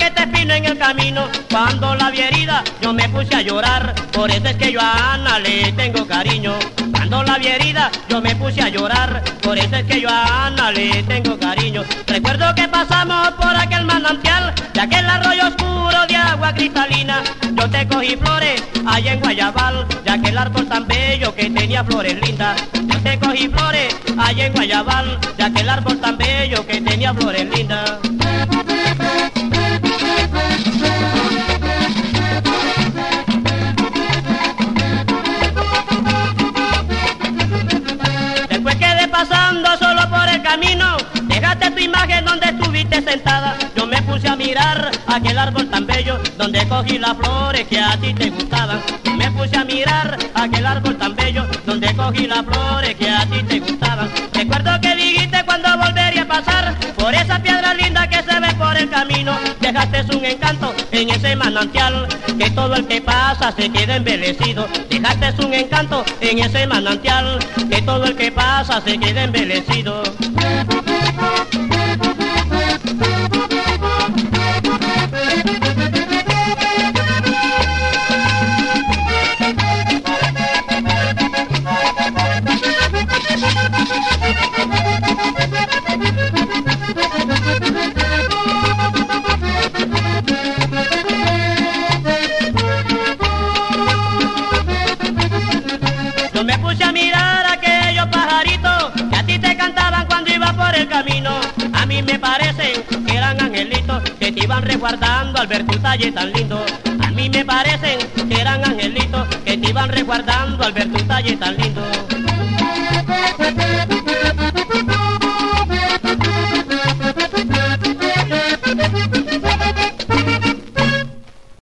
paquete fino en el camino. Cuando la vi herida yo me puse a llorar, por eso es que yo a Ana le tengo cariño. Cuando la vi herida yo me puse a llorar, por eso es que yo a Ana le tengo cariño. Recuerdo que pasamos por aquel manantial, de aquel arroyo oscuro de agua cristalina. Yo te cogí flores allá en Guayabal, de aquel árbol tan bello que tenía flores lindas. Yo te cogí flores allá en Guayabal, de aquel árbol tan bello que tenía flores lindas. Después quedé pasando solo por el camino, dejaste tu imagen donde estuviste sentada. Yo me puse a mirar aquel árbol tan bello donde cogí las flores que a ti te gustaban. Yo me puse a mirar aquel árbol tan bello donde cogí las flores que a ti te gustaban. Recuerdo que dijiste cuando volvería a pasar por esa piedra linda que se ve por el camino. Dejaste un encanto en ese manantial, que todo el que pasa se queda embelecido. Dejaste un encanto en ese manantial, que todo el que pasa se queda embelecido. Yo me puse a mirar a aquellos pajaritos que a ti te cantaban cuando ibas por el camino. A mí me parecen que eran angelitos que te iban resguardando al ver tu talle tan lindo. A mí me parecen que eran angelitos que te iban resguardando al ver tu talle tan lindo.